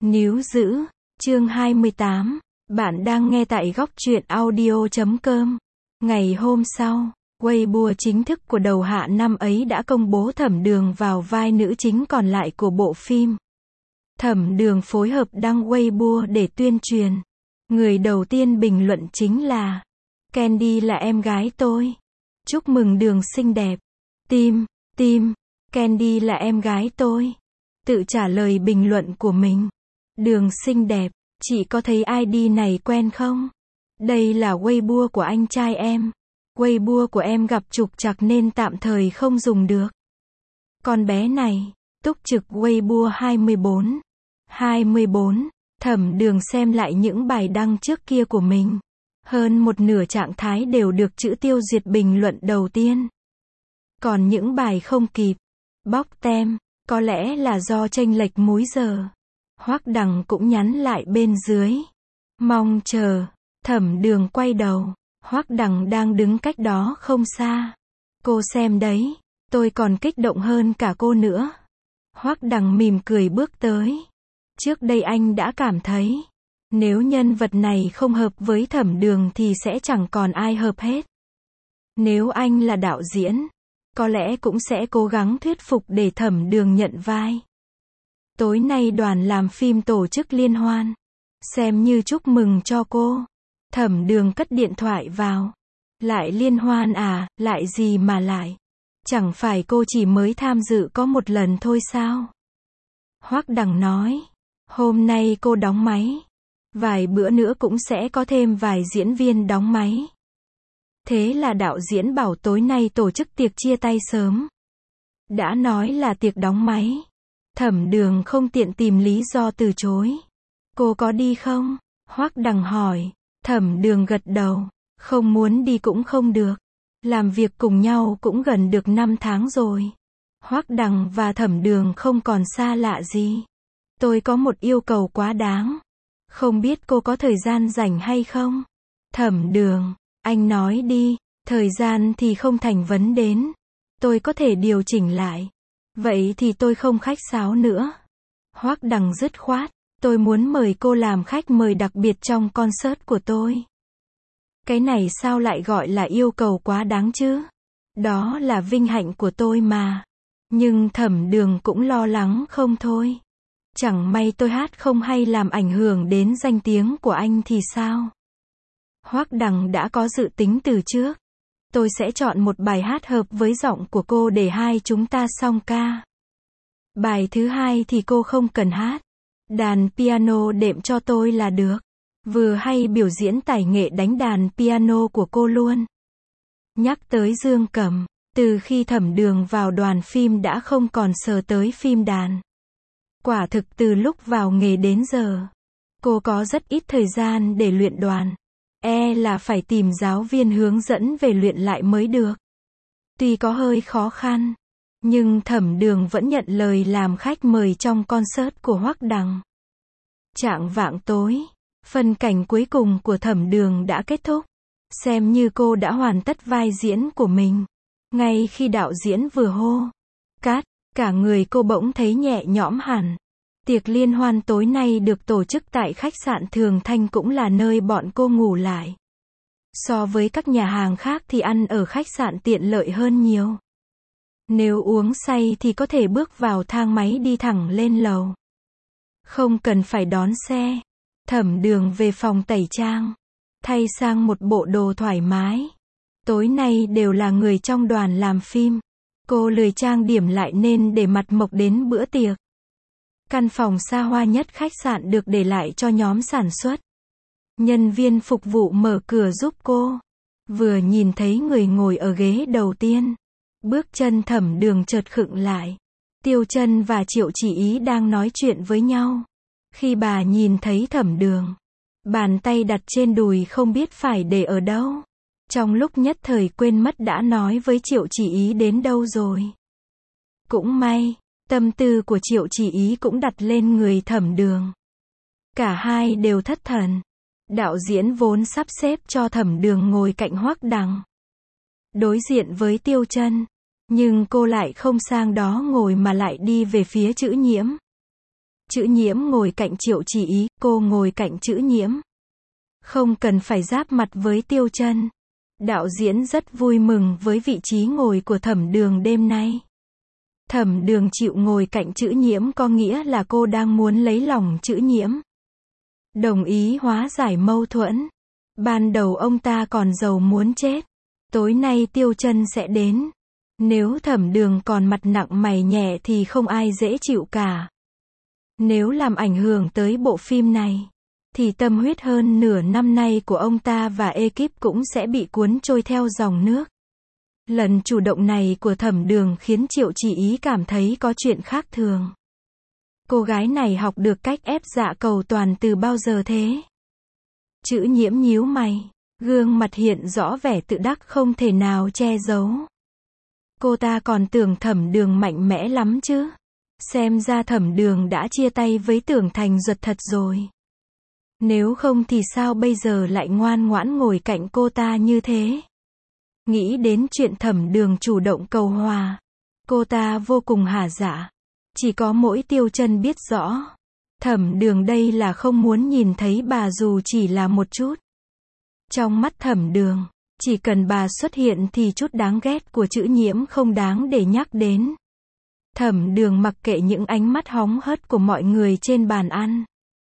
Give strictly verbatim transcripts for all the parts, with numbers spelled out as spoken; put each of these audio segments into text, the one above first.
Níu giữ, chương hai mươi tám. Bạn đang nghe tại góc truyện audio chấm com. Ngày hôm sau, Weibo chính thức của đầu hạ năm ấy đã công bố Thẩm Đường vào vai nữ chính còn lại của bộ phim. Thẩm Đường phối hợp đăng Weibo để tuyên truyền. Người đầu tiên bình luận chính là Candy là em gái tôi. Chúc mừng Đường xinh đẹp. Tim, tim, Candy là em gái tôi. Tự trả lời bình luận của mình. Đường xinh đẹp, chị có thấy i đê này quen không? Đây là Weibo của anh trai em. Weibo của em gặp trục trặc nên tạm thời không dùng được. Con bé này, túc trực Weibo hai mươi bốn. hai mươi bốn, Thẩm Đường xem lại những bài đăng trước kia của mình. Hơn một nửa trạng thái đều được chữ tiêu diệt bình luận đầu tiên. Còn những bài không kịp, bóc tem, có lẽ là do chênh lệch múi giờ. Hoắc Đằng cũng nhắn lại bên dưới. Mong chờ. Thẩm Đường quay đầu. Hoắc Đằng đang đứng cách đó không xa. Cô xem đấy, tôi còn kích động hơn cả cô nữa. Hoắc Đằng mỉm cười bước tới. Trước đây anh đã cảm thấy, nếu nhân vật này không hợp với Thẩm Đường thì sẽ chẳng còn ai hợp hết. Nếu anh là đạo diễn, có lẽ cũng sẽ cố gắng thuyết phục để Thẩm Đường nhận vai. Tối nay đoàn làm phim tổ chức liên hoan. Xem như chúc mừng cho cô. Thẩm Đường cất điện thoại vào. Lại liên hoan à, lại gì mà lại? Chẳng phải cô chỉ mới tham dự có một lần thôi sao? Hoắc Đằng nói. Hôm nay cô đóng máy. Vài bữa nữa cũng sẽ có thêm vài diễn viên đóng máy. Thế là đạo diễn bảo tối nay tổ chức tiệc chia tay sớm. Đã nói là tiệc đóng máy. Thẩm Đường không tiện tìm lý do từ chối. Cô có đi không? Hoắc Đằng hỏi. Thẩm Đường gật đầu. Không muốn đi cũng không được. Làm việc cùng nhau cũng gần được năm tháng rồi. Hoắc Đằng và Thẩm Đường không còn xa lạ gì. Tôi có một yêu cầu quá đáng. Không biết cô có thời gian rảnh hay không? Thẩm Đường. Anh nói đi. Thời gian thì không thành vấn đề. Tôi có thể điều chỉnh lại. Vậy thì tôi không khách sáo nữa. Hoắc Đằng dứt khoát. Tôi muốn mời cô làm khách mời đặc biệt trong concert của tôi. Cái này sao lại gọi là yêu cầu quá đáng chứ? Đó là vinh hạnh của tôi mà. Nhưng Thẩm Đường cũng lo lắng không thôi. Chẳng may tôi hát không hay làm ảnh hưởng đến danh tiếng của anh thì sao? Hoắc Đằng đã có dự tính từ trước. Tôi sẽ chọn một bài hát hợp với giọng của cô để hai chúng ta song ca. Bài thứ hai thì cô không cần hát. Đàn piano đệm cho tôi là được. Vừa hay biểu diễn tài nghệ đánh đàn piano của cô luôn. Nhắc tới Dương Cẩm, từ khi Thẩm Đường vào đoàn phim đã không còn sờ tới phim đàn. Quả thực từ lúc vào nghề đến giờ, cô có rất ít thời gian để luyện đoàn. E là phải tìm giáo viên hướng dẫn về luyện lại mới được. Tuy có hơi khó khăn, nhưng Thẩm Đường vẫn nhận lời làm khách mời trong concert của Hoắc Đằng. Chạng vạng tối, phân cảnh cuối cùng của Thẩm Đường đã kết thúc. Xem như cô đã hoàn tất vai diễn của mình. Ngay khi đạo diễn vừa hô cắt, cả người cô bỗng thấy nhẹ nhõm hẳn. Tiệc liên hoan tối nay được tổ chức tại khách sạn Thường Thanh, cũng là nơi bọn cô ngủ lại. So với các nhà hàng khác thì ăn ở khách sạn tiện lợi hơn nhiều. Nếu uống say thì có thể bước vào thang máy đi thẳng lên lầu. Không cần phải đón xe. Thẩm Đường về phòng tẩy trang. Thay sang một bộ đồ thoải mái. Tối nay đều là người trong đoàn làm phim. Cô lười trang điểm lại nên để mặt mộc đến bữa tiệc. Căn phòng xa hoa nhất khách sạn được để lại cho nhóm sản xuất. Nhân viên phục vụ mở cửa giúp cô. Vừa nhìn thấy người ngồi ở ghế đầu tiên, bước chân Thẩm Đường chợt khựng lại. Tiêu Chân và Triệu Chỉ Ý đang nói chuyện với nhau. Khi bà nhìn thấy Thẩm Đường, bàn tay đặt trên đùi không biết phải để ở đâu. Trong lúc nhất thời quên mất đã nói với Triệu Chỉ Ý đến đâu rồi. Cũng may, tâm tư của Triệu Chỉ Ý cũng đặt lên người Thẩm Đường. Cả hai đều thất thần. Đạo diễn vốn sắp xếp cho Thẩm Đường ngồi cạnh Hoắc Đằng, đối diện với Tiêu Chân. Nhưng cô lại không sang đó ngồi mà lại đi về phía Chữ Nhiễm. Chữ Nhiễm ngồi cạnh Triệu Chỉ Ý, cô ngồi cạnh Chữ Nhiễm. Không cần phải giáp mặt với Tiêu Chân. Đạo diễn rất vui mừng với vị trí ngồi của Thẩm Đường đêm nay. Thẩm Đường chịu ngồi cạnh Chữ Nhiễm có nghĩa là cô đang muốn lấy lòng Chữ Nhiễm. Đồng ý hóa giải mâu thuẫn. Ban đầu ông ta còn giàu muốn chết. Tối nay Tiêu Chân sẽ đến. Nếu Thẩm Đường còn mặt nặng mày nhẹ thì không ai dễ chịu cả. Nếu làm ảnh hưởng tới bộ phim này, thì tâm huyết hơn nửa năm nay của ông ta và ekip cũng sẽ bị cuốn trôi theo dòng nước. Lần chủ động này của Thẩm Đường khiến Triệu Chỉ Ý cảm thấy có chuyện khác thường. Cô gái này học được cách ép dạ cầu toàn từ bao giờ thế? Chữ Nhiễm nhíu mày, gương mặt hiện rõ vẻ tự đắc không thể nào che giấu. Cô ta còn tưởng Thẩm Đường mạnh mẽ lắm chứ. Xem ra Thẩm Đường đã chia tay với Tưởng Thành Duật thật rồi. Nếu không thì sao bây giờ lại ngoan ngoãn ngồi cạnh cô ta như thế? Nghĩ đến chuyện Thẩm Đường chủ động cầu hòa, cô ta vô cùng hả dạ. Chỉ có mỗi Tiêu Chân biết rõ. Thẩm Đường đây là không muốn nhìn thấy bà dù chỉ là một chút. Trong mắt Thẩm Đường, chỉ cần bà xuất hiện thì chút đáng ghét của Chữ Nhiễm không đáng để nhắc đến. Thẩm Đường mặc kệ những ánh mắt hóng hớt của mọi người trên bàn ăn.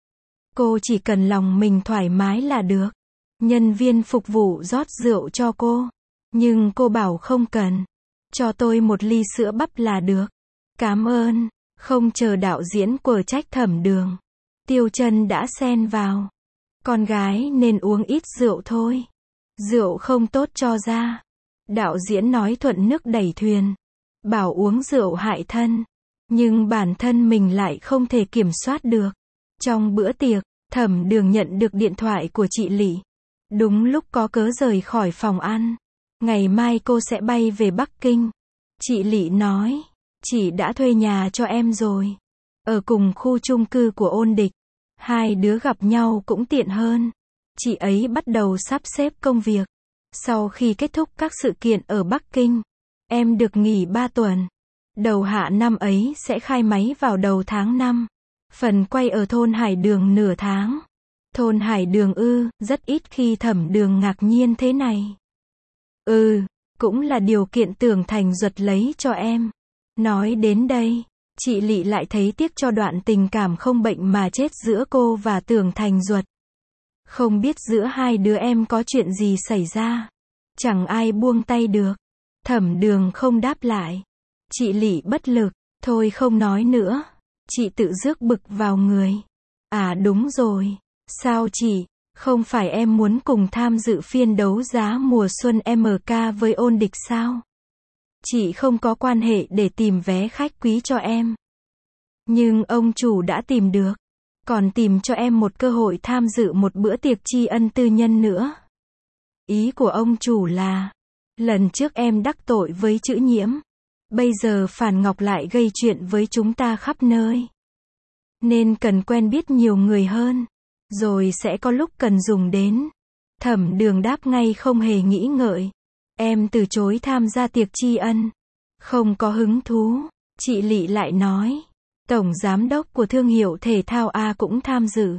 Cô chỉ cần lòng mình thoải mái là được. Nhân viên phục vụ rót rượu cho cô. Nhưng cô bảo không cần. Cho tôi một ly sữa bắp là được. Cảm ơn. Không chờ đạo diễn quở trách Thẩm Đường. Tiêu Chân đã xen vào. Con gái nên uống ít rượu thôi. Rượu không tốt cho da. Đạo diễn nói thuận nước đẩy thuyền. Bảo uống rượu hại thân. Nhưng bản thân mình lại không thể kiểm soát được. Trong bữa tiệc, Thẩm Đường nhận được điện thoại của chị Lị. Đúng lúc có cớ rời khỏi phòng ăn. Ngày mai cô sẽ bay về Bắc Kinh. Chị Lị nói, chị đã thuê nhà cho em rồi. Ở cùng khu chung cư của Ôn Địch. Hai đứa gặp nhau cũng tiện hơn. Chị ấy bắt đầu sắp xếp công việc. Sau khi kết thúc các sự kiện ở Bắc Kinh, em được nghỉ ba tuần. Đầu hạ năm ấy sẽ khai máy vào đầu tháng năm. Phần quay ở thôn Hải Đường nửa tháng. Thôn Hải Đường ư, rất ít khi Thẩm Đường ngạc nhiên thế này. Ừ, cũng là điều kiện Tưởng Thành Duật lấy cho em. Nói đến đây, chị Lị lại thấy tiếc cho đoạn tình cảm không bệnh mà chết giữa cô và Tưởng Thành Duật. Không biết giữa hai đứa em có chuyện gì xảy ra. Chẳng ai buông tay được. Thẩm Đường không đáp lại. Chị Lị bất lực, thôi không nói nữa. Chị tự rước bực vào người. À đúng rồi. Sao chị, không phải em muốn cùng tham dự phiên đấu giá mùa xuân em ca với Ôn Địch sao? Chị không có quan hệ để tìm vé khách quý cho em. Nhưng ông chủ đã tìm được. Còn tìm cho em một cơ hội tham dự một bữa tiệc tri ân tư nhân nữa. Ý của ông chủ là, lần trước em đắc tội với Chữ Nhiễm. Bây giờ Phản Ngọc lại gây chuyện với chúng ta khắp nơi. Nên cần quen biết nhiều người hơn. Rồi sẽ có lúc cần dùng đến. Thẩm Đường đáp ngay không hề nghĩ ngợi. Em từ chối tham gia tiệc tri ân. Không có hứng thú. Chị Lị lại nói. Tổng giám đốc của thương hiệu thể thao A cũng tham dự.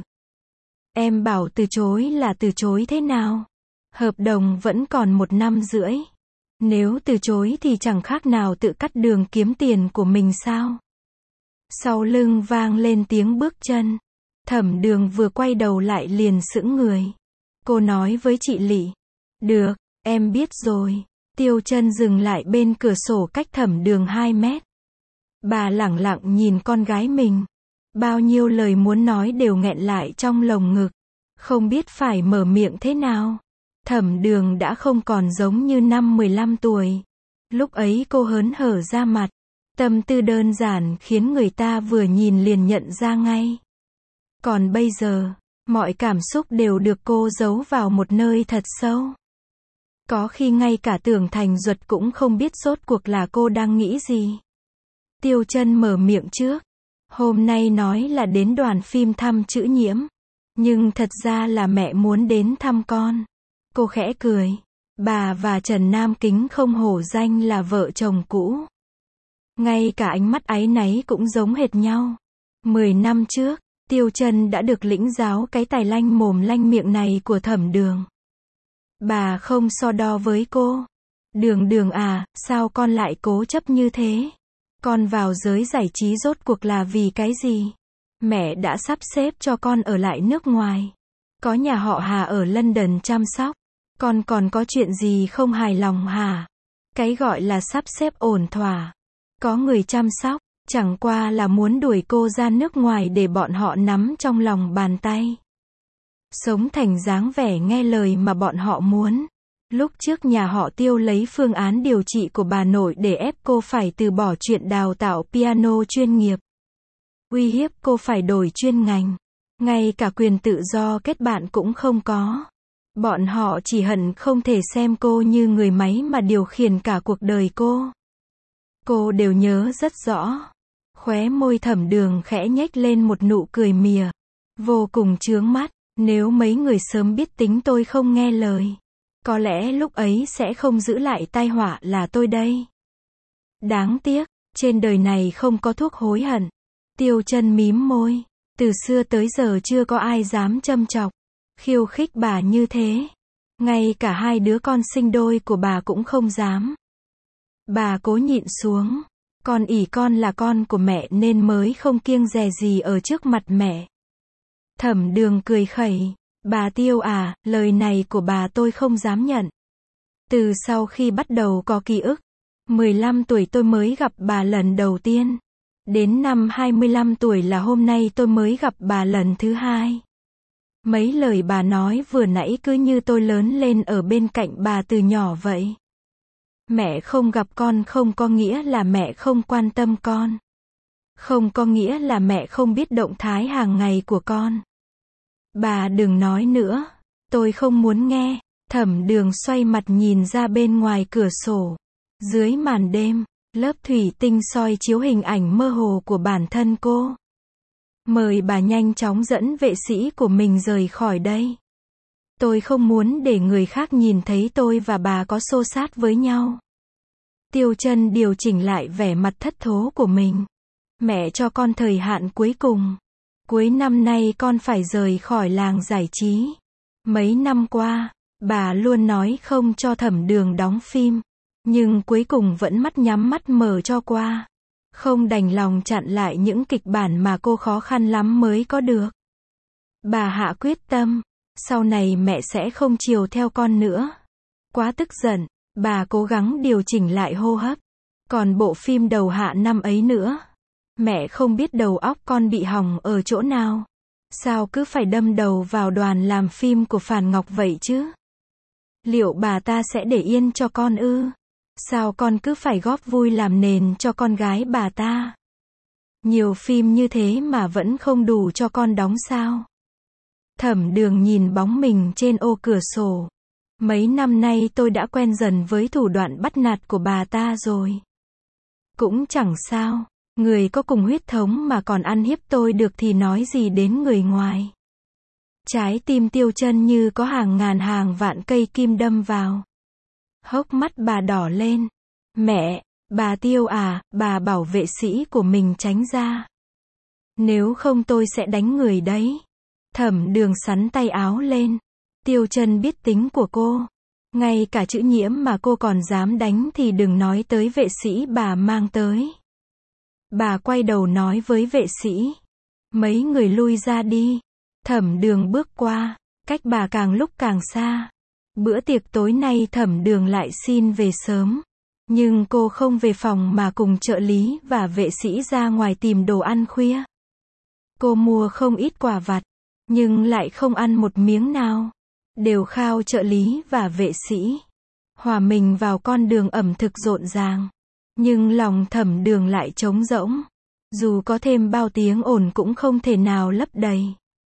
Em bảo từ chối là từ chối thế nào? Hợp đồng vẫn còn một năm rưỡi. Nếu từ chối thì chẳng khác nào tự cắt đường kiếm tiền của mình sao? Sau lưng vang lên tiếng bước chân. Thẩm Đường vừa quay đầu lại liền sững người. Cô nói với chị Lị. Được, em biết rồi. Tiêu Chân dừng lại bên cửa sổ cách Thẩm Đường hai mét. Bà lẳng lặng nhìn con gái mình. Bao nhiêu lời muốn nói đều nghẹn lại trong lồng ngực. Không biết phải mở miệng thế nào. Thẩm Đường đã không còn giống như năm mười lăm tuổi. Lúc ấy cô hớn hở ra mặt. Tâm tư đơn giản khiến người ta vừa nhìn liền nhận ra ngay. Còn bây giờ, mọi cảm xúc đều được cô giấu vào một nơi thật sâu. Có khi ngay cả Tưởng Thành Duật cũng không biết rốt cuộc là cô đang nghĩ gì. Tiêu Chân mở miệng trước. Hôm nay nói là đến đoàn phim thăm Chữ Nhiễm. Nhưng thật ra là mẹ muốn đến thăm con. Cô khẽ cười. Bà và Trần Nam Kính không hổ danh là vợ chồng cũ. Ngay cả ánh mắt áy náy cũng giống hệt nhau. Mười năm trước, Tiêu Chân đã được lĩnh giáo cái tài lanh mồm lanh miệng này của Thẩm Đường. Bà không so đo với cô. Đường Đường à, sao con lại cố chấp như thế? Con vào giới giải trí rốt cuộc là vì cái gì? Mẹ đã sắp xếp cho con ở lại nước ngoài. Có nhà họ Hà ở London chăm sóc. Con còn có chuyện gì không hài lòng hả? Cái gọi là sắp xếp ổn thỏa. Có người chăm sóc, chẳng qua là muốn đuổi cô ra nước ngoài để bọn họ nắm trong lòng bàn tay. Sống thành dáng vẻ nghe lời mà bọn họ muốn. Lúc trước nhà họ Tiêu lấy phương án điều trị của bà nội để ép cô phải từ bỏ chuyện đào tạo piano chuyên nghiệp. Uy hiếp cô phải đổi chuyên ngành. Ngay cả quyền tự do kết bạn cũng không có. Bọn họ chỉ hận không thể xem cô như người máy mà điều khiển cả cuộc đời cô. Cô đều nhớ rất rõ. Khóe môi Thẩm Đường khẽ nhếch lên một nụ cười mỉa. Vô cùng chướng mắt. Nếu mấy người sớm biết tính tôi không nghe lời, có lẽ lúc ấy sẽ không giữ lại tai họa là tôi đây. Đáng tiếc, trên đời này không có thuốc hối hận. Tiêu Chân mím môi. Từ xưa tới giờ chưa có ai dám châm chọc, khiêu khích bà như thế. Ngay cả hai đứa con sinh đôi của bà cũng không dám. Bà cố nhịn xuống. Con ỷ con là con của mẹ nên mới không kiêng dè gì ở trước mặt mẹ. Thẩm Đường cười khẩy. Bà Tiêu à, lời này của bà tôi không dám nhận. Từ sau khi bắt đầu có ký ức, mười lăm tuổi tôi mới gặp bà lần đầu tiên. Đến năm hai mươi lăm tuổi là hôm nay tôi mới gặp bà lần thứ hai. Mấy lời bà nói vừa nãy cứ như tôi lớn lên ở bên cạnh bà từ nhỏ vậy. Mẹ không gặp con không có nghĩa là mẹ không quan tâm con. Không có nghĩa là mẹ không biết động thái hàng ngày của con. Bà đừng nói nữa. Tôi không muốn nghe. Thẩm Đường xoay mặt nhìn ra bên ngoài cửa sổ. Dưới màn đêm, lớp thủy tinh soi chiếu hình ảnh mơ hồ của bản thân cô. Mời bà nhanh chóng dẫn vệ sĩ của mình rời khỏi đây. Tôi không muốn để người khác nhìn thấy tôi và bà có xô xát với nhau. Tiêu Chân điều chỉnh lại vẻ mặt thất thố của mình. Mẹ cho con thời hạn cuối cùng. Cuối năm nay con phải rời khỏi làng giải trí. Mấy năm qua, bà luôn nói không cho Thẩm Đường đóng phim. Nhưng cuối cùng vẫn mắt nhắm mắt mở cho qua. Không đành lòng chặn lại những kịch bản mà cô khó khăn lắm mới có được. Bà hạ quyết tâm. Sau này mẹ sẽ không chiều theo con nữa. Quá tức giận, bà cố gắng điều chỉnh lại hô hấp. Còn bộ phim đầu hạ năm ấy nữa. Mẹ không biết đầu óc con bị hỏng ở chỗ nào. Sao cứ phải đâm đầu vào đoàn làm phim của Phàn Ngọc vậy chứ? Liệu bà ta sẽ để yên cho con ư? Sao con cứ phải góp vui làm nền cho con gái bà ta? Nhiều phim như thế mà vẫn không đủ cho con đóng sao? Thẩm Đường nhìn bóng mình trên ô cửa sổ. Mấy năm nay tôi đã quen dần với thủ đoạn bắt nạt của bà ta rồi. Cũng chẳng sao. Người có cùng huyết thống mà còn ăn hiếp tôi được thì nói gì đến người ngoài. Trái tim Tiêu Chân như có hàng ngàn hàng vạn cây kim đâm vào. Hốc mắt bà đỏ lên. Mẹ, bà Tiêu à, bà bảo vệ sĩ của mình tránh ra. Nếu không tôi sẽ đánh người đấy. Thẩm Đường sắn tay áo lên. Tiêu Chân biết tính của cô. Ngay cả chữ Nhiễm mà cô còn dám đánh thì đừng nói tới vệ sĩ bà mang tới. Bà quay đầu nói với vệ sĩ. Mấy người lui ra đi. Thẩm Đường bước qua. Cách bà càng lúc càng xa. Bữa tiệc tối nay Thẩm Đường lại xin về sớm. Nhưng cô không về phòng mà cùng trợ lý và vệ sĩ ra ngoài tìm đồ ăn khuya. Cô mua không ít quà vặt. Nhưng lại không ăn một miếng nào. Đều khao trợ lý và vệ sĩ. Hòa mình vào con đường ẩm thực rộn ràng. Nhưng lòng Thẩm Đường lại trống rỗng. Dù có thêm bao tiếng ồn cũng không thể nào lấp đầy.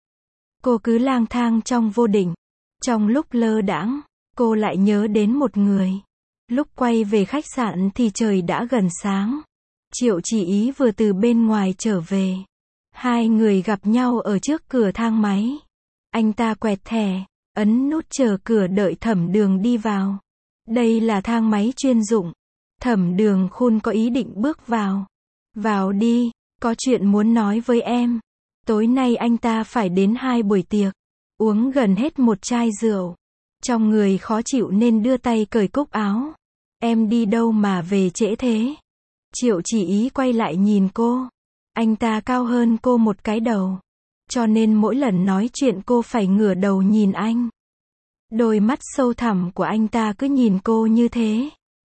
Cô cứ lang thang trong vô định. Trong lúc lơ đãng, cô lại nhớ đến một người. Lúc quay về khách sạn thì trời đã gần sáng. Triệu Chỉ Ý vừa từ bên ngoài trở về. Hai người gặp nhau ở trước cửa thang máy. Anh ta quẹt thẻ, ấn nút chờ cửa đợi Thẩm Đường đi vào. Đây là thang máy chuyên dụng. Thẩm Đường khôn có ý định bước vào. Vào đi, có chuyện muốn nói với em. Tối nay anh ta phải đến hai buổi tiệc, uống gần hết một chai rượu. Trong người khó chịu nên đưa tay cởi cúc áo. Em đi đâu mà về trễ thế? Triệu Chỉ Ý quay lại nhìn cô. Anh ta cao hơn cô một cái đầu, cho nên mỗi lần nói chuyện cô phải ngửa đầu nhìn anh. Đôi mắt sâu thẳm của anh ta cứ nhìn cô như thế.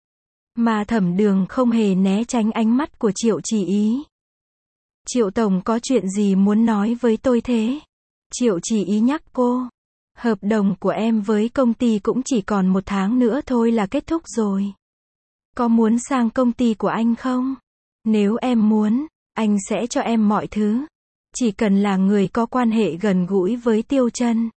Mà Thẩm Đường không hề né tránh ánh mắt của Triệu Chỉ Ý. Triệu Tổng có chuyện gì muốn nói với tôi thế? Triệu Chỉ Ý nhắc cô. Hợp đồng của em với công ty cũng chỉ còn một tháng nữa thôi là kết thúc rồi. Có muốn sang công ty của anh không? Nếu em muốn, anh sẽ cho em mọi thứ. Chỉ cần là người có quan hệ gần gũi với Tiêu Chân.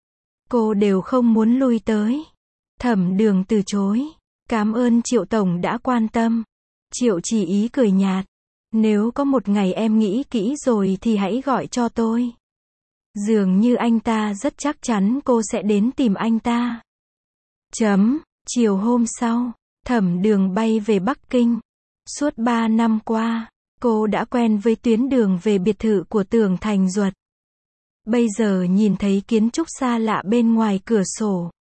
Cô đều không muốn lui tới. Thẩm Đường từ chối. Cảm ơn Triệu Tổng đã quan tâm. Triệu Chỉ Ý cười nhạt. Nếu có một ngày em nghĩ kỹ rồi thì hãy gọi cho tôi. Dường như anh ta rất chắc chắn cô sẽ đến tìm anh ta. Chấm. Chiều hôm sau, Thẩm Đường bay về Bắc Kinh. Suốt ba năm qua, cô đã quen với tuyến đường về biệt thự của Tưởng Thành Duật. Bây giờ nhìn thấy kiến trúc xa lạ bên ngoài cửa sổ.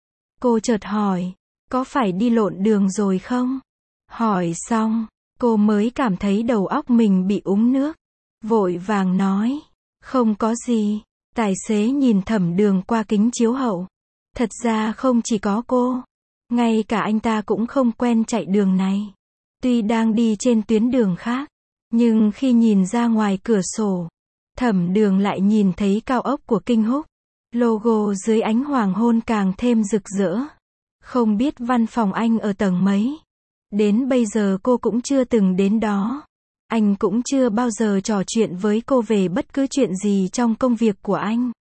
Cô chợt hỏi, có phải đi lộn đường rồi không? Hỏi xong, cô mới cảm thấy đầu óc mình bị úng nước. Vội vàng nói, không có gì. Tài xế nhìn Thẩm Đường qua kính chiếu hậu. Thật ra không chỉ có cô, ngay cả anh ta cũng không quen chạy đường này. Tuy đang đi trên tuyến đường khác, nhưng khi nhìn ra ngoài cửa sổ, Thẩm Đường lại nhìn thấy cao ốc của Kinh Húc. Logo dưới ánh hoàng hôn càng thêm rực rỡ. Không biết văn phòng anh ở tầng mấy. Đến bây giờ cô cũng chưa từng đến đó. Anh cũng chưa bao giờ trò chuyện với cô về bất cứ chuyện gì trong công việc của anh.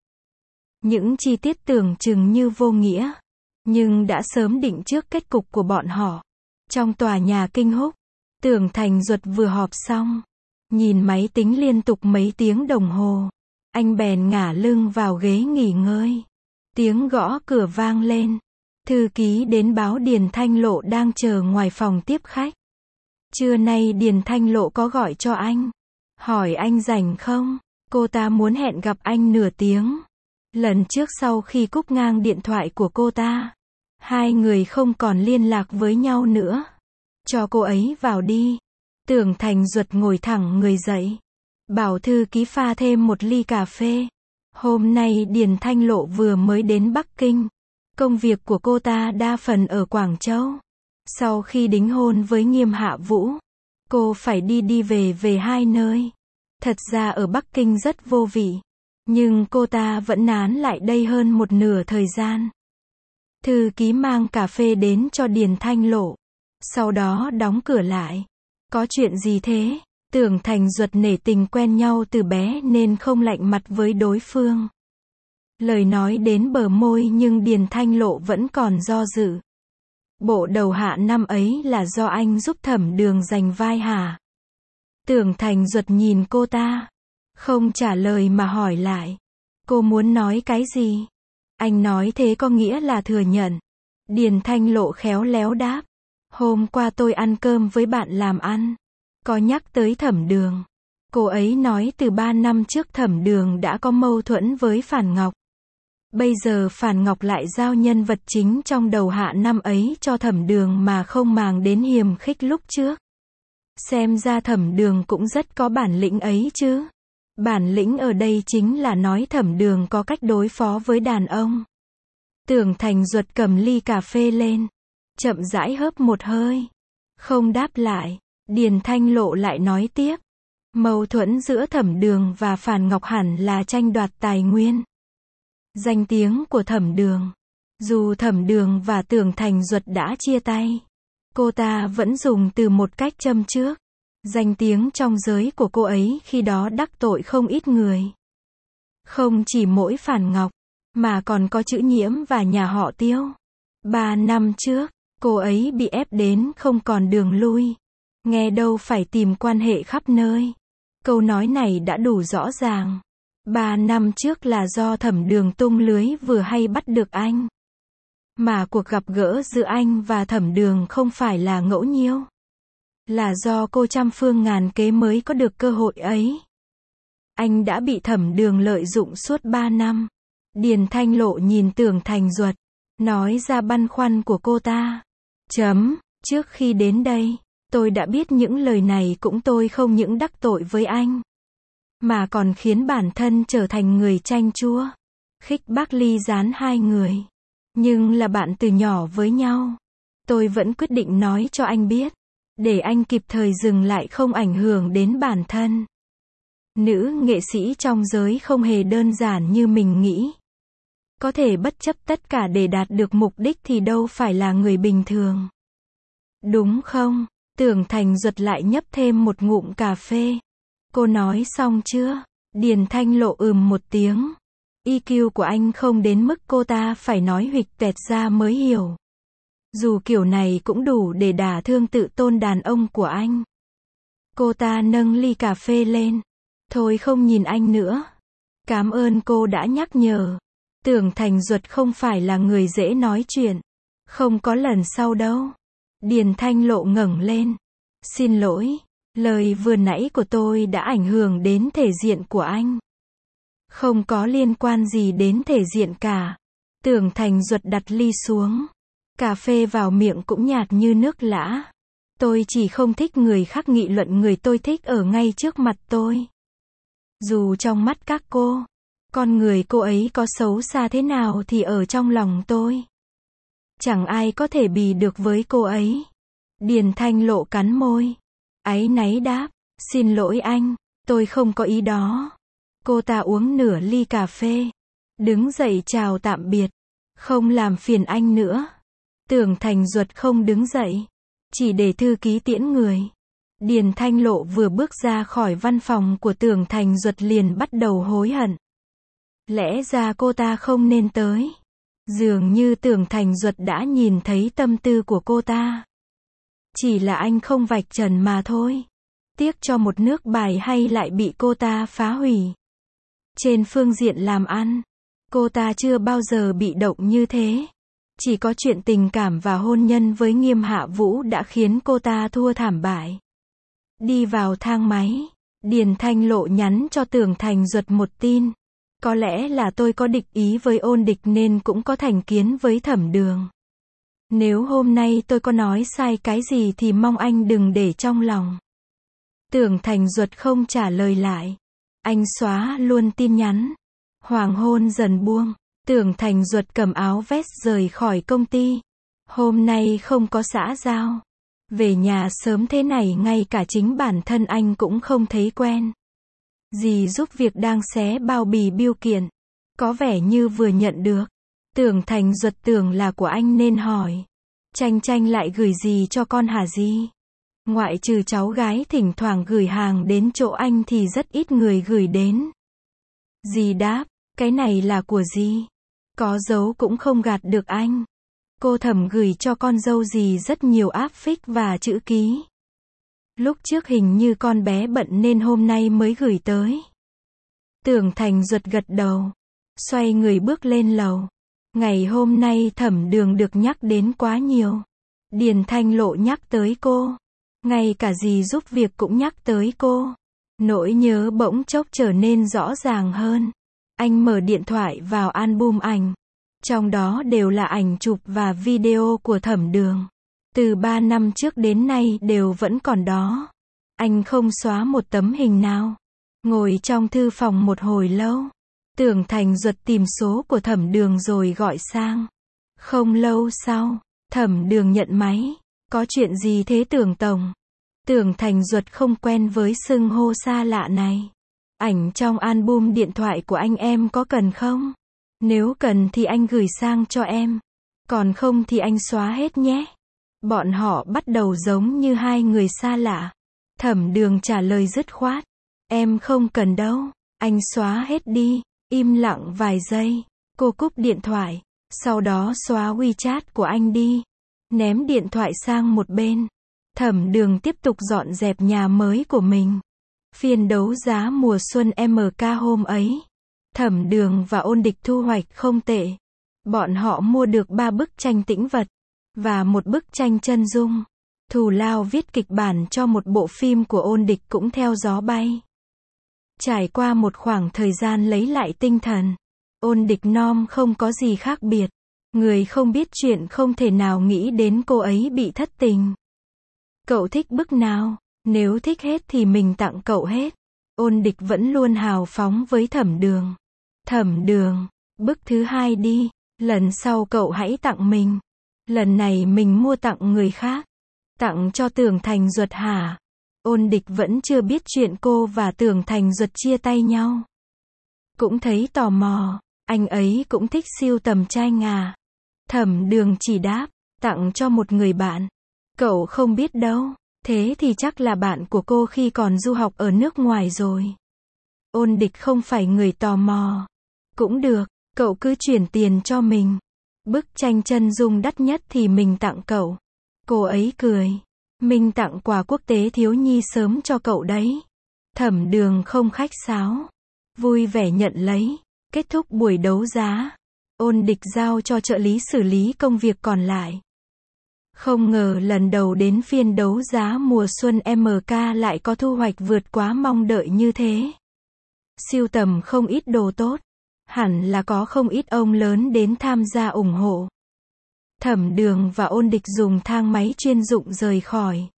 Những chi tiết tưởng chừng như vô nghĩa, nhưng đã sớm định trước kết cục của bọn họ. Trong tòa nhà Kinh Húc, Tưởng Thành Duật vừa họp xong, nhìn máy tính liên tục mấy tiếng đồng hồ. Anh bèn ngả lưng vào ghế nghỉ ngơi. Tiếng gõ cửa vang lên. Thư ký đến báo Điền Thanh Lộ đang chờ ngoài phòng tiếp khách. Trưa nay Điền Thanh Lộ có gọi cho anh. Hỏi anh rảnh không? Cô ta muốn hẹn gặp anh nửa tiếng. Lần trước sau khi cúp ngang điện thoại của cô ta, hai người không còn liên lạc với nhau nữa. Cho cô ấy vào đi. Tưởng Thành Duật ngồi thẳng người dậy. Bảo thư ký pha thêm một ly cà phê. Hôm nay Điền Thanh Lộ vừa mới đến Bắc Kinh. Công việc của cô ta đa phần ở Quảng Châu. Sau khi đính hôn với Nghiêm Hạ Vũ, cô phải đi đi về về hai nơi. Thật ra ở Bắc Kinh rất vô vị, nhưng cô ta vẫn nán lại đây hơn một nửa thời gian. Thư ký mang cà phê đến cho Điền Thanh Lộ, sau đó đóng cửa lại. Có chuyện gì thế? Tưởng Thành Duật nể tình quen nhau từ bé nên không lạnh mặt với đối phương. Lời nói đến bờ môi nhưng Điền Thanh Lộ vẫn còn do dự. Bộ đầu hạ năm ấy là do anh giúp Thẩm Đường giành vai hả? Tưởng Thành Duật nhìn cô ta, không trả lời mà hỏi lại. Cô muốn nói cái gì? Anh nói thế có nghĩa là thừa nhận. Điền Thanh Lộ khéo léo đáp. Hôm qua tôi ăn cơm với bạn làm ăn. Có nhắc tới Thẩm Đường. Cô ấy nói từ ba năm trước Thẩm Đường đã có mâu thuẫn với Phản Ngọc. Bây giờ Phản Ngọc lại giao nhân vật chính trong đầu hạ năm ấy cho Thẩm Đường mà không màng đến hiềm khích lúc trước. Xem ra Thẩm Đường cũng rất có bản lĩnh ấy chứ. Bản lĩnh ở đây chính là nói Thẩm Đường có cách đối phó với đàn ông. Tưởng Thành Duật cầm ly cà phê lên, chậm rãi hớp một hơi. Không đáp lại, Điền Thanh Lộ lại nói tiếp. Mâu thuẫn giữa Thẩm Đường và Phản Ngọc hẳn là tranh đoạt tài nguyên. Danh tiếng của Thẩm Đường. Dù Thẩm Đường và Tưởng Thành Duật đã chia tay, cô ta vẫn dùng từ một cách châm chước. Danh tiếng trong giới của cô ấy khi đó đắc tội không ít người. Không chỉ mỗi Phản Ngọc, mà còn có chữ Nhiễm và nhà họ Tiêu. Ba năm trước, cô ấy bị ép đến không còn đường lui. Nghe đâu phải tìm quan hệ khắp nơi. Câu nói này đã đủ rõ ràng. Ba năm trước là do Thẩm Đường tung lưới vừa hay bắt được anh. Mà cuộc gặp gỡ giữa anh và Thẩm Đường không phải là ngẫu nhiên. Là do cô trăm phương ngàn kế mới có được cơ hội ấy. Anh đã bị Thẩm Đường lợi dụng suốt ba năm. Điền Thanh Lộ nhìn Tưởng Thành Duật, nói ra băn khoăn của cô ta. Chấm, trước khi đến đây, tôi đã biết những lời này cũng tôi không những đắc tội với anh, mà còn khiến bản thân trở thành người chanh chua, khích bác ly gián hai người. Nhưng là bạn từ nhỏ với nhau. Tôi vẫn quyết định nói cho anh biết, để anh kịp thời dừng lại không ảnh hưởng đến bản thân. Nữ nghệ sĩ trong giới không hề đơn giản như mình nghĩ. Có thể bất chấp tất cả để đạt được mục đích thì đâu phải là người bình thường. Đúng không? Tưởng Thành Duật lại nhấp thêm một ngụm cà phê. Cô nói xong chưa? Điền Thanh Lộ ừm một tiếng. i kiu của anh không đến mức cô ta phải nói huỵch toẹt ra mới hiểu. Dù kiểu này cũng đủ để đả thương tự tôn đàn ông của anh. Cô ta nâng ly cà phê lên. Thôi không nhìn anh nữa. Cảm ơn cô đã nhắc nhở. Tưởng Thành Duật không phải là người dễ nói chuyện. Không có lần sau đâu. Điền Thanh Lộ ngẩng lên. Xin lỗi, lời vừa nãy của tôi đã ảnh hưởng đến thể diện của anh. Không có liên quan gì đến thể diện cả. Tưởng Thành Duật đặt ly xuống. Cà phê vào miệng cũng nhạt như nước lã. Tôi chỉ không thích người khác nghị luận người tôi thích ở ngay trước mặt tôi. Dù trong mắt các cô, con người cô ấy có xấu xa thế nào thì ở trong lòng tôi, chẳng ai có thể bì được với cô ấy. Điền Thanh Lộ cắn môi. Áy náy đáp. Xin lỗi anh, tôi không có ý đó. Cô ta uống nửa ly cà phê. Đứng dậy chào tạm biệt. Không làm phiền anh nữa. Tưởng Thành Duật không đứng dậy. Chỉ để thư ký tiễn người. Điền Thanh Lộ vừa bước ra khỏi văn phòng của Tưởng Thành Duật liền bắt đầu hối hận. Lẽ ra cô ta không nên tới. Dường như Tưởng Thành Duật đã nhìn thấy tâm tư của cô ta. Chỉ là anh không vạch trần mà thôi. Tiếc cho một nước bài hay lại bị cô ta phá hủy. Trên phương diện làm ăn, cô ta chưa bao giờ bị động như thế. Chỉ có chuyện tình cảm và hôn nhân với Nghiêm Hạ Vũ đã khiến cô ta thua thảm bại. Đi vào thang máy, Điền Thanh Lộ nhắn cho Tưởng Thành Duật một tin. Có lẽ là tôi có địch ý với Ôn Địch nên cũng có thành kiến với Thẩm Đường. Nếu hôm nay tôi có nói sai cái gì thì mong anh đừng để trong lòng. Tưởng Thành Duật không trả lời lại. Anh xóa luôn tin nhắn. Hoàng hôn dần buông. Tưởng Thành Duật cầm áo vest rời khỏi công ty. Hôm nay không có xã giao. Về nhà sớm thế này ngay cả chính bản thân anh cũng không thấy quen. Dì giúp việc đang xé bao bì bưu kiện. Có vẻ như vừa nhận được. Tưởng Thành Duật tưởng là của anh nên hỏi. Tranh Tranh lại gửi gì cho con hả dì? Ngoại trừ cháu gái thỉnh thoảng gửi hàng đến chỗ anh thì rất ít người gửi đến. Dì đáp, cái này là của dì. Có dấu cũng không gạt được anh. Cô Thẩm gửi cho con dâu dì rất nhiều áp phích và chữ ký. Lúc trước hình như con bé bận nên hôm nay mới gửi tới. Tưởng Thành Duật gật đầu. Xoay người bước lên lầu. Ngày hôm nay Thẩm Đường được nhắc đến quá nhiều. Điền Thanh Lộ nhắc tới cô. Ngay cả dì giúp việc cũng nhắc tới cô. Nỗi nhớ bỗng chốc trở nên rõ ràng hơn. Anh mở điện thoại vào album ảnh. Trong đó đều là ảnh chụp và video của Thẩm Đường. Từ ba năm trước đến nay đều vẫn còn đó. Anh không xóa một tấm hình nào. Ngồi trong thư phòng một hồi lâu. Tưởng Thành Duật tìm số của Thẩm Đường rồi gọi sang. Không lâu sau, Thẩm Đường nhận máy. Có chuyện gì thế Tưởng Tổng? Tưởng Thành Duật không quen với xưng hô xa lạ này. Ảnh trong album điện thoại của anh em có cần không? Nếu cần thì anh gửi sang cho em. Còn không thì anh xóa hết nhé. Bọn họ bắt đầu giống như hai người xa lạ. Thẩm Đường trả lời dứt khoát. Em không cần đâu. Anh xóa hết đi. Im lặng vài giây. Cô cúp điện thoại. Sau đó xóa WeChat của anh đi. Ném điện thoại sang một bên. Thẩm Đường tiếp tục dọn dẹp nhà mới của mình. Phiên đấu giá mùa xuân em ca hôm ấy. Thẩm Đường và Ôn Địch thu hoạch không tệ. Bọn họ mua được ba bức tranh tĩnh vật. Và một bức tranh chân dung. Thù lao viết kịch bản cho một bộ phim của Ôn Địch cũng theo gió bay. Trải qua một khoảng thời gian lấy lại tinh thần, Ôn Địch Nom không có gì khác biệt. Người không biết chuyện không thể nào nghĩ đến cô ấy bị thất tình. Cậu thích bức nào? Nếu thích hết thì mình tặng cậu hết. Ôn Địch vẫn luôn hào phóng với Thẩm Đường. Thẩm Đường, bức thứ hai đi, lần sau cậu hãy tặng mình. Lần này mình mua tặng người khác. Tặng cho Tưởng Thành Duật hả? Ôn Địch vẫn chưa biết chuyện cô và Tưởng Thành Duật chia tay nhau. Cũng thấy tò mò, anh ấy cũng thích sưu tầm tranh à? Thẩm Đường chỉ đáp, tặng cho một người bạn. Cậu không biết đâu, thế thì chắc là bạn của cô khi còn du học ở nước ngoài rồi. Ôn Địch không phải người tò mò. Cũng được, cậu cứ chuyển tiền cho mình. Bức tranh chân dung đắt nhất thì mình tặng cậu. Cô ấy cười. Mình tặng quà quốc tế thiếu nhi sớm cho cậu đấy. Thẩm Đường không khách sáo. Vui vẻ nhận lấy. Kết thúc buổi đấu giá. Ôn Địch giao cho trợ lý xử lý công việc còn lại. Không ngờ lần đầu đến phiên đấu giá mùa xuân em ca lại có thu hoạch vượt quá mong đợi như thế. Sưu tầm không ít đồ tốt. Hẳn là có không ít ông lớn đến tham gia ủng hộ. Thẩm Đường và Ôn Địch dùng thang máy chuyên dụng rời khỏi.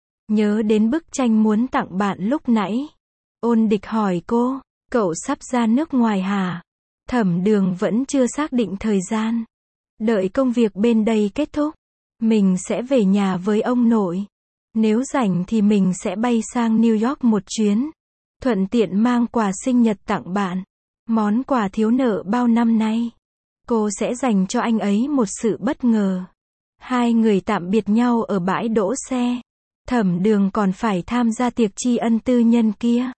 Nhớ đến bức tranh muốn tặng bạn lúc nãy. Ôn Địch hỏi cô, cậu sắp ra nước ngoài hả? Thẩm Đường vẫn chưa xác định thời gian. Đợi công việc bên đây kết thúc, mình sẽ về nhà với ông nội. Nếu rảnh thì mình sẽ bay sang New York một chuyến. Thuận tiện mang quà sinh nhật tặng bạn. Món quà thiếu nợ bao năm nay. Cô sẽ dành cho anh ấy một sự bất ngờ. Hai người tạm biệt nhau ở bãi đỗ xe. Thẩm Đường còn phải tham gia tiệc tri ân tư nhân kia.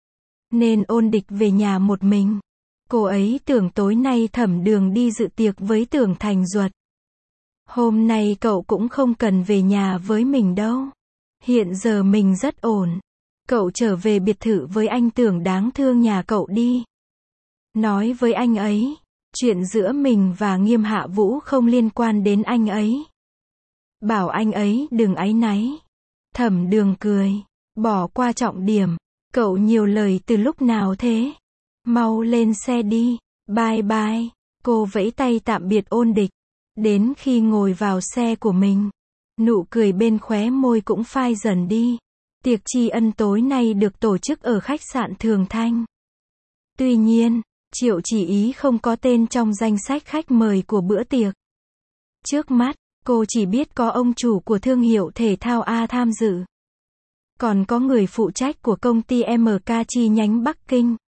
Nên Ôn Địch về nhà một mình. Cô ấy tưởng tối nay Thẩm Đường đi dự tiệc với Tưởng Thành Duật. Hôm nay cậu cũng không cần về nhà với mình đâu. Hiện giờ mình rất ổn. Cậu trở về biệt thự với anh Tưởng đáng thương nhà cậu đi. Nói với anh ấy, chuyện giữa mình và Nghiêm Hạ Vũ không liên quan đến anh ấy. Bảo anh ấy đừng áy náy. Thẩm Đường cười, bỏ qua trọng điểm. Cậu nhiều lời từ lúc nào thế? Mau lên xe đi. Bye bye. Cô vẫy tay tạm biệt Ôn Địch. Đến khi ngồi vào xe của mình, nụ cười bên khóe môi cũng phai dần đi. Tiệc tri ân tối nay được tổ chức ở khách sạn Thường Thanh. Tuy nhiên, Triệu Chỉ Ý không có tên trong danh sách khách mời của bữa tiệc. Trước mắt, cô chỉ biết có ông chủ của thương hiệu thể thao A tham dự. Còn có người phụ trách của công ty em ca chi nhánh Bắc Kinh.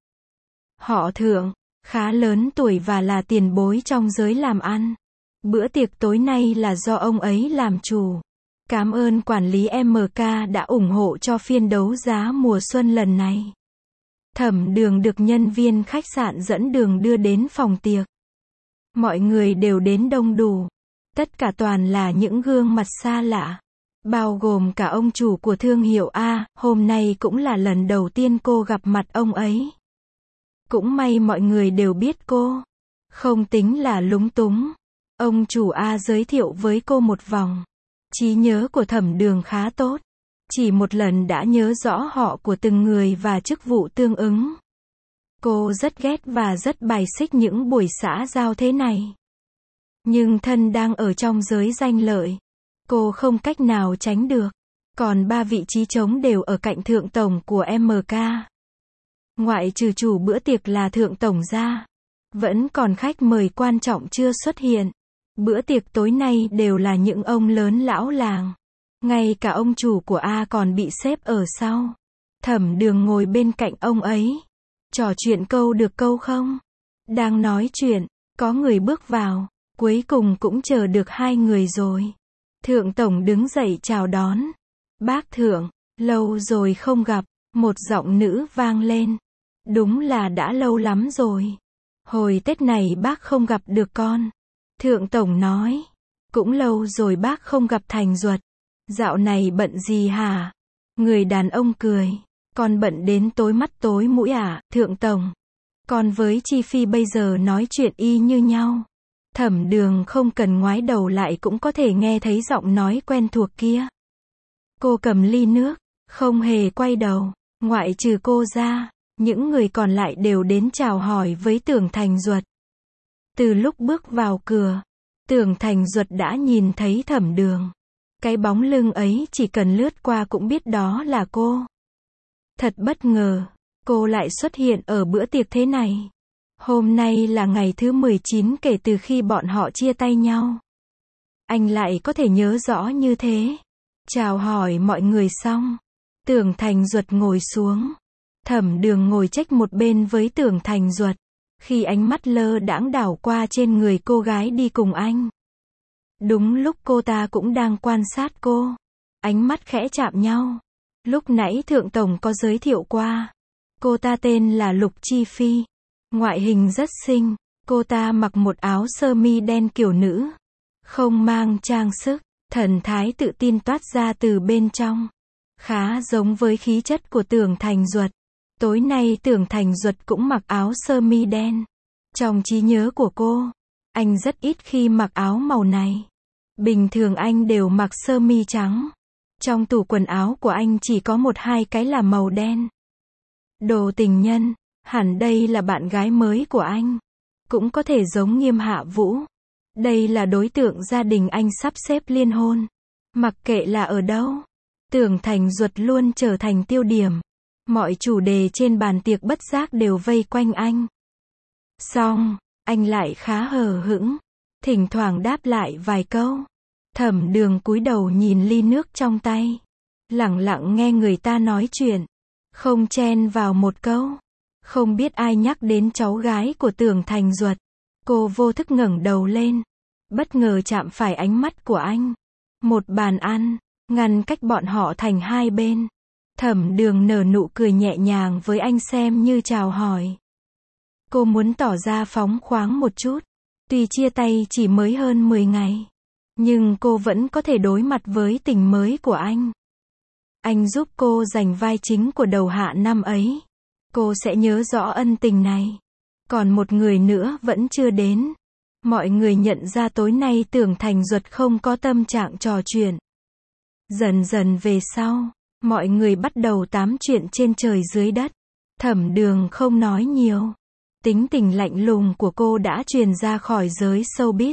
Họ Thượng, khá lớn tuổi và là tiền bối trong giới làm ăn. Bữa tiệc tối nay là do ông ấy làm chủ. Cảm ơn quản lý em ca đã ủng hộ cho phiên đấu giá mùa xuân lần này. Thẩm Đường được nhân viên khách sạn dẫn đường đưa đến phòng tiệc. Mọi người đều đến đông đủ. Tất cả toàn là những gương mặt xa lạ. Bao gồm cả ông chủ của thương hiệu A, hôm nay cũng là lần đầu tiên cô gặp mặt ông ấy. Cũng may mọi người đều biết cô. Không tính là lúng túng. Ông chủ A giới thiệu với cô một vòng. Trí nhớ của Thẩm Đường khá tốt. Chỉ một lần đã nhớ rõ họ của từng người và chức vụ tương ứng. Cô rất ghét và rất bài xích những buổi xã giao thế này. Nhưng thân đang ở trong giới danh lợi. Cô không cách nào tránh được. Còn ba vị trí trống đều ở cạnh thượng tổng của em ca. Ngoại trừ chủ bữa tiệc là thượng tổng ra. Vẫn còn khách mời quan trọng chưa xuất hiện. Bữa tiệc tối nay đều là những ông lớn lão làng. Ngay cả ông chủ của A còn bị xếp ở sau. Thẩm Đường ngồi bên cạnh ông ấy. Trò chuyện câu được câu không? Đang nói chuyện, có người bước vào. Cuối cùng cũng chờ được hai người rồi. Thượng tổng đứng dậy chào đón. Bác Thượng, lâu rồi không gặp. Một giọng nữ vang lên. Đúng là đã lâu lắm rồi. Hồi Tết này bác không gặp được con. Thượng tổng nói. Cũng lâu rồi bác không gặp Thành Duật. Dạo này bận gì hả? Người đàn ông cười. Con bận đến tối mắt tối mũi à, Thượng tổng. Con với Chi Phi bây giờ nói chuyện y như nhau. Thẩm Đường không cần ngoái đầu lại cũng có thể nghe thấy giọng nói quen thuộc kia. Cô cầm ly nước, không hề quay đầu. Ngoại trừ cô ra, những người còn lại đều đến chào hỏi với Tưởng Thành Duật. Từ lúc bước vào cửa, Tưởng Thành Duật đã nhìn thấy Thẩm Đường. Cái bóng lưng ấy chỉ cần lướt qua cũng biết đó là cô. Thật bất ngờ, cô lại xuất hiện ở bữa tiệc thế này. Hôm nay là ngày thứ mười chín kể từ khi bọn họ chia tay nhau. Anh lại có thể nhớ rõ như thế. Chào hỏi mọi người xong, Tưởng Thành Duật ngồi xuống. Thẩm Đường ngồi chếch một bên với Tưởng Thành Duật. Khi ánh mắt lơ đãng đảo qua trên người cô gái đi cùng anh. Đúng lúc cô ta cũng đang quan sát cô. Ánh mắt khẽ chạm nhau. Lúc nãy Thượng Tổng có giới thiệu qua. Cô ta tên là Lục Chi Phi. Ngoại hình rất xinh. Cô ta mặc một áo sơ mi đen kiểu nữ. Không mang trang sức. Thần thái tự tin toát ra từ bên trong. Khá giống với khí chất của Tưởng Thành Duật. Tối nay Tưởng Thành Duật cũng mặc áo sơ mi đen. Trong trí nhớ của cô, anh rất ít khi mặc áo màu này. Bình thường anh đều mặc sơ mi trắng. Trong tủ quần áo của anh chỉ có một hai cái là màu đen. Đồ tình nhân, hẳn đây là bạn gái mới của anh. Cũng có thể giống Nghiêm Hạ Vũ. Đây là đối tượng gia đình anh sắp xếp liên hôn. Mặc kệ là ở đâu, Tưởng Thành Duật luôn trở thành tiêu điểm. Mọi chủ đề trên bàn tiệc bất giác đều vây quanh anh. Xong, anh lại khá hờ hững, thỉnh thoảng đáp lại vài câu. Thẩm Đường cúi đầu nhìn ly nước trong tay, lẳng lặng nghe người ta nói chuyện, không chen vào một câu. Không biết ai nhắc đến cháu gái của Tưởng Thành Duật. Cô vô thức ngẩng đầu lên, bất ngờ chạm phải ánh mắt của anh. Một bàn ăn, ngăn cách bọn họ thành hai bên. Thẩm Đường nở nụ cười nhẹ nhàng với anh xem như chào hỏi. Cô muốn tỏ ra phóng khoáng một chút. Tuy chia tay chỉ mới hơn mười ngày, nhưng cô vẫn có thể đối mặt với tình mới của anh. Anh giúp cô giành vai chính của đầu hạ năm ấy. Cô sẽ nhớ rõ ân tình này. Còn một người nữa vẫn chưa đến. Mọi người nhận ra tối nay Tưởng Thành Duật không có tâm trạng trò chuyện. Dần dần về sau, mọi người bắt đầu tám chuyện trên trời dưới đất. Thẩm Đường không nói nhiều. Tính tình lạnh lùng của cô đã truyền ra khỏi giới showbiz.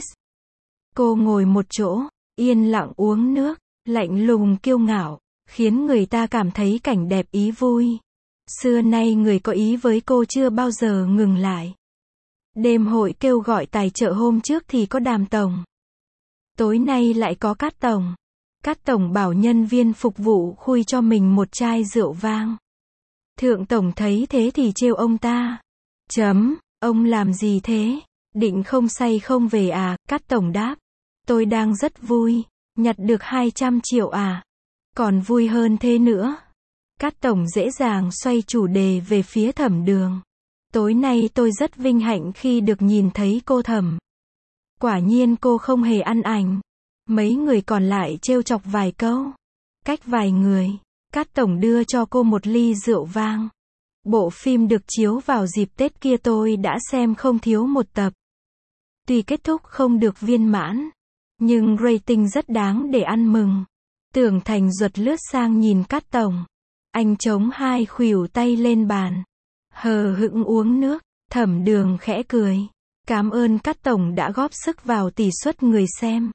Cô ngồi một chỗ, yên lặng uống nước, lạnh lùng kiêu ngạo, khiến người ta cảm thấy cảnh đẹp ý vui. Xưa nay người có ý với cô chưa bao giờ ngừng lại. Đêm hội kêu gọi tài trợ hôm trước thì có Đàm Tổng. Tối nay lại có Cát Tổng. Cát Tổng bảo nhân viên phục vụ khui cho mình một chai rượu vang. Thượng Tổng thấy thế thì trêu ông ta. Chấm, ông làm gì thế? Định không say không về à? Cát Tổng đáp. Tôi đang rất vui, nhặt được hai trăm triệu à? Còn vui hơn thế nữa. Cát Tổng dễ dàng xoay chủ đề về phía Thẩm Đường. Tối nay tôi rất vinh hạnh khi được nhìn thấy cô Thẩm. Quả nhiên cô không hề ăn ảnh. Mấy người còn lại trêu chọc vài câu. Cách vài người, Cát Tổng đưa cho cô một ly rượu vang. Bộ phim được chiếu vào dịp Tết kia tôi đã xem không thiếu một tập. Tuy kết thúc không được viên mãn, nhưng rating rất đáng để ăn mừng. Tưởng Thành Duật lướt sang nhìn Cát Tổng. Anh chống hai khuỷu tay lên bàn, hờ hững uống nước. Thẩm Đường khẽ cười. Cảm ơn Cát Tổng đã góp sức vào tỷ suất người xem.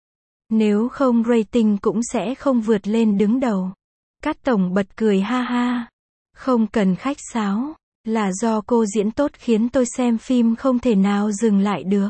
Nếu không rating cũng sẽ không vượt lên đứng đầu. Cát Tổng bật cười ha ha. Không cần khách sáo, là do cô diễn tốt khiến tôi xem phim không thể nào dừng lại được.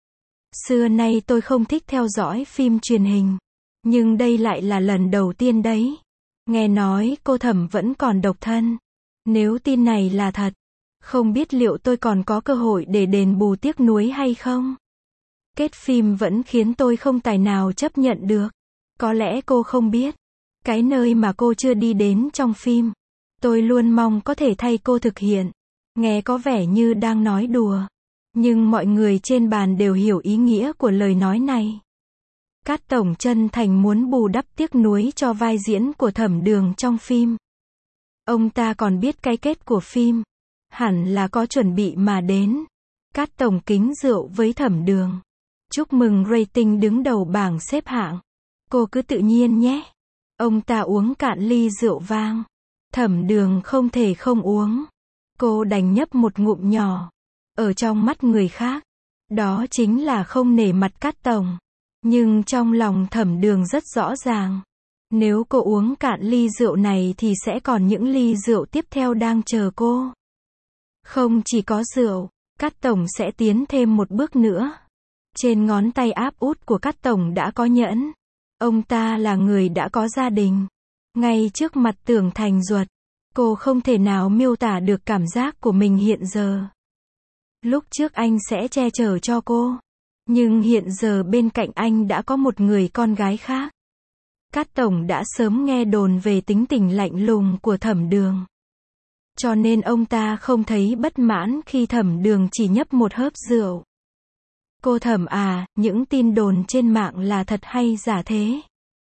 Xưa nay tôi không thích theo dõi phim truyền hình, nhưng đây lại là lần đầu tiên đấy. Nghe nói cô Thẩm vẫn còn độc thân. Nếu tin này là thật, không biết liệu tôi còn có cơ hội để đền bù tiếc nuối hay không? Kết phim vẫn khiến tôi không tài nào chấp nhận được. Có lẽ cô không biết, cái nơi mà cô chưa đi đến trong phim, tôi luôn mong có thể thay cô thực hiện. Nghe có vẻ như đang nói đùa, nhưng mọi người trên bàn đều hiểu ý nghĩa của lời nói này. Cát Tổng chân thành muốn bù đắp tiếc nuối cho vai diễn của Thẩm Đường trong phim. Ông ta còn biết cái kết của phim, hẳn là có chuẩn bị mà đến. Cát Tổng kính rượu với Thẩm Đường. Chúc mừng rating đứng đầu bảng xếp hạng. Cô cứ tự nhiên nhé. Ông ta uống cạn ly rượu vang. Thẩm Đường không thể không uống. Cô đành nhấp một ngụm nhỏ. Ở trong mắt người khác, đó chính là không nể mặt Cát tổng. Nhưng trong lòng Thẩm Đường rất rõ ràng. Nếu cô uống cạn ly rượu này thì sẽ còn những ly rượu tiếp theo đang chờ cô. Không chỉ có rượu, Cát tổng sẽ tiến thêm một bước nữa. Trên ngón tay áp út của Cát tổng đã có nhẫn. Ông ta là người đã có gia đình. Ngay trước mặt Tưởng Thành Duật, cô không thể nào miêu tả được cảm giác của mình hiện giờ. Lúc trước anh sẽ che chở cho cô. Nhưng hiện giờ bên cạnh anh đã có một người con gái khác. Cát tổng đã sớm nghe đồn về tính tình lạnh lùng của Thẩm Đường. Cho nên ông ta không thấy bất mãn khi Thẩm Đường chỉ nhấp một hớp rượu. Cô Thẩm à, những tin đồn trên mạng là thật hay giả thế?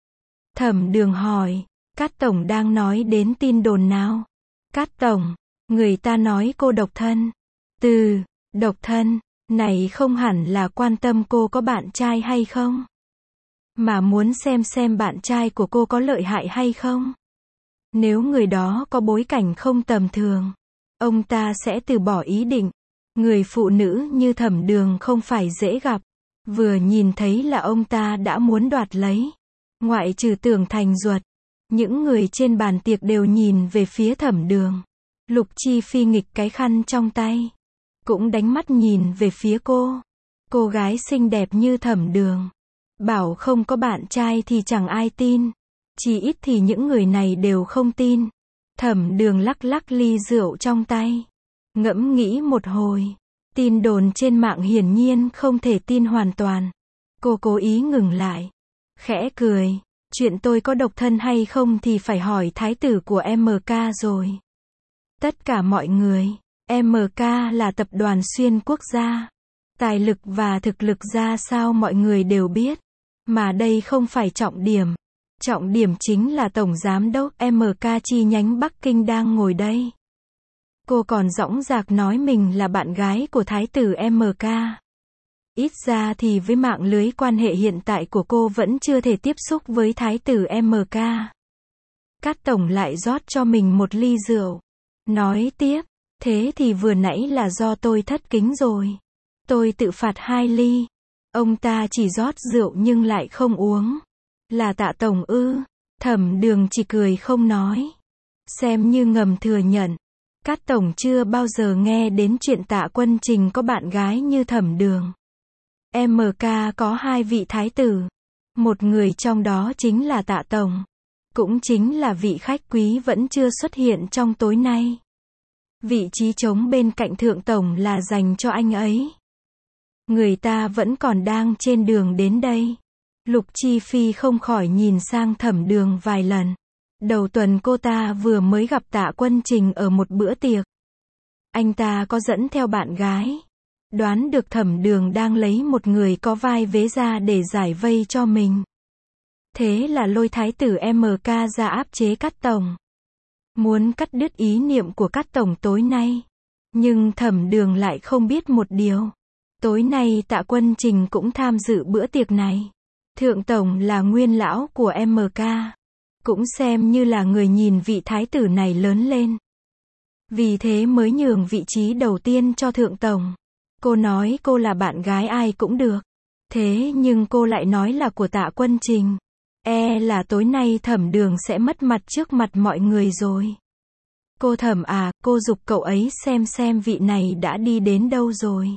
Thẩm Đường hỏi. Cát tổng đang nói đến tin đồn nào? Cát tổng, người ta nói cô độc thân. Từ, độc thân, này không hẳn là quan tâm cô có bạn trai hay không. Mà muốn xem xem bạn trai của cô có lợi hại hay không. Nếu người đó có bối cảnh không tầm thường, ông ta sẽ từ bỏ ý định. Người phụ nữ như Thẩm Đường không phải dễ gặp. Vừa nhìn thấy là ông ta đã muốn đoạt lấy. Ngoại trừ Tưởng Thành Duật, những người trên bàn tiệc đều nhìn về phía Thẩm Đường. Lục Chi Phi nghịch cái khăn trong tay, cũng đánh mắt nhìn về phía cô. Cô gái xinh đẹp như Thẩm Đường, bảo không có bạn trai thì chẳng ai tin. Chỉ ít thì những người này đều không tin. Thẩm Đường lắc lắc ly rượu trong tay, ngẫm nghĩ một hồi. Tin đồn trên mạng hiển nhiên không thể tin hoàn toàn. Cô cố ý ngừng lại, khẽ cười. Chuyện tôi có độc thân hay không thì phải hỏi thái tử của em ca rồi. Tất cả mọi người, em ca là tập đoàn xuyên quốc gia. Tài lực và thực lực ra sao mọi người đều biết. Mà đây không phải trọng điểm. Trọng điểm chính là tổng giám đốc em ca chi nhánh Bắc Kinh đang ngồi đây. Cô còn dõng dạc nói mình là bạn gái của thái tử em ca. Ít ra thì với mạng lưới quan hệ hiện tại của cô vẫn chưa thể tiếp xúc với thái tử em ca. Cát tổng lại rót cho mình một ly rượu. Nói tiếp, thế thì vừa nãy là do tôi thất kính rồi. Tôi tự phạt hai ly. Ông ta chỉ rót rượu nhưng lại không uống. Là Tạ tổng ư? Thẩm Đường chỉ cười không nói. Xem như ngầm thừa nhận. Cát tổng chưa bao giờ nghe đến chuyện Tạ Quân Trình có bạn gái như Thẩm Đường. em ca có hai vị thái tử. Một người trong đó chính là Tạ tổng. Cũng chính là vị khách quý vẫn chưa xuất hiện trong tối nay. Vị trí trống bên cạnh thượng tổng là dành cho anh ấy. Người ta vẫn còn đang trên đường đến đây. Lục Chi Phi không khỏi nhìn sang Thẩm Đường vài lần. Đầu tuần cô ta vừa mới gặp Tạ Quân Trình ở một bữa tiệc. Anh ta có dẫn theo bạn gái. Đoán được Thẩm Đường đang lấy một người có vai vế ra để giải vây cho mình. Thế là lôi thái tử em ca ra áp chế Cát tổng. Muốn cắt đứt ý niệm của Cát tổng tối nay. Nhưng Thẩm Đường lại không biết một điều. Tối nay Tạ Quân Trình cũng tham dự bữa tiệc này. Thượng tổng là nguyên lão của em ca. Cũng xem như là người nhìn vị thái tử này lớn lên. Vì thế mới nhường vị trí đầu tiên cho thượng tổng. Cô nói cô là bạn gái ai cũng được. Thế nhưng cô lại nói là của Tạ Quân Trình. E là tối nay Thẩm Đường sẽ mất mặt trước mặt mọi người rồi. Cô Thẩm à, cô giục cậu ấy xem xem vị này đã đi đến đâu rồi.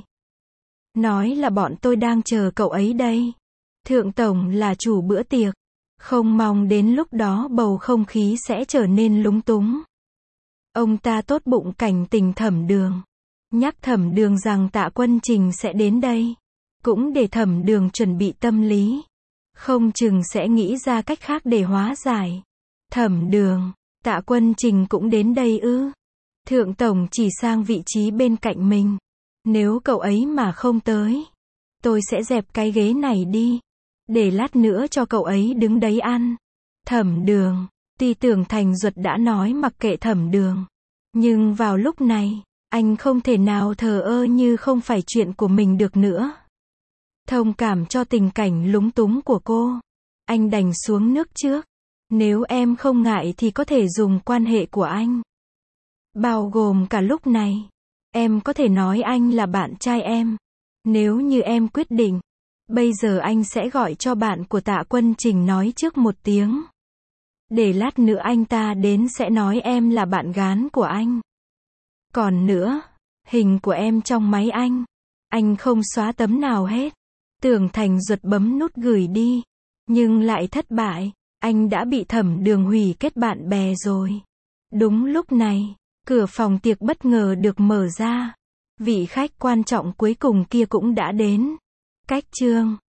Nói là bọn tôi đang chờ cậu ấy đây. Thượng tổng là chủ bữa tiệc. Không mong đến lúc đó bầu không khí sẽ trở nên lúng túng. Ông ta tốt bụng cảnh tình Thẩm Đường. Nhắc Thẩm Đường rằng Tạ Quân Trình sẽ đến đây. Cũng để Thẩm Đường chuẩn bị tâm lý. Không chừng sẽ nghĩ ra cách khác để hóa giải. Thẩm Đường, Tạ Quân Trình cũng đến đây ư? Thượng tổng chỉ sang vị trí bên cạnh mình. Nếu cậu ấy mà không tới, tôi sẽ dẹp cái ghế này đi. Để lát nữa cho cậu ấy đứng đấy ăn. Thẩm Đường, tuy Tưởng Thành Duật đã nói mặc kệ Thẩm Đường. Nhưng vào lúc này, anh không thể nào thờ ơ như không phải chuyện của mình được nữa. Thông cảm cho tình cảnh lúng túng của cô. Anh đành xuống nước trước. Nếu em không ngại thì có thể dùng quan hệ của anh. Bao gồm cả lúc này. Em có thể nói anh là bạn trai em. Nếu như em quyết định. Bây giờ anh sẽ gọi cho bạn của Tạ Quân Trình nói trước một tiếng. Để lát nữa anh ta đến sẽ nói em là bạn gái của anh. Còn nữa, hình của em trong máy anh. Anh không xóa tấm nào hết. Tưởng Thành ruột bấm nút gửi đi. Nhưng lại thất bại. Anh đã bị Thẩm Đường hủy kết bạn bè rồi. Đúng lúc này, cửa phòng tiệc bất ngờ được mở ra. Vị khách quan trọng cuối cùng kia cũng đã đến. Cách chương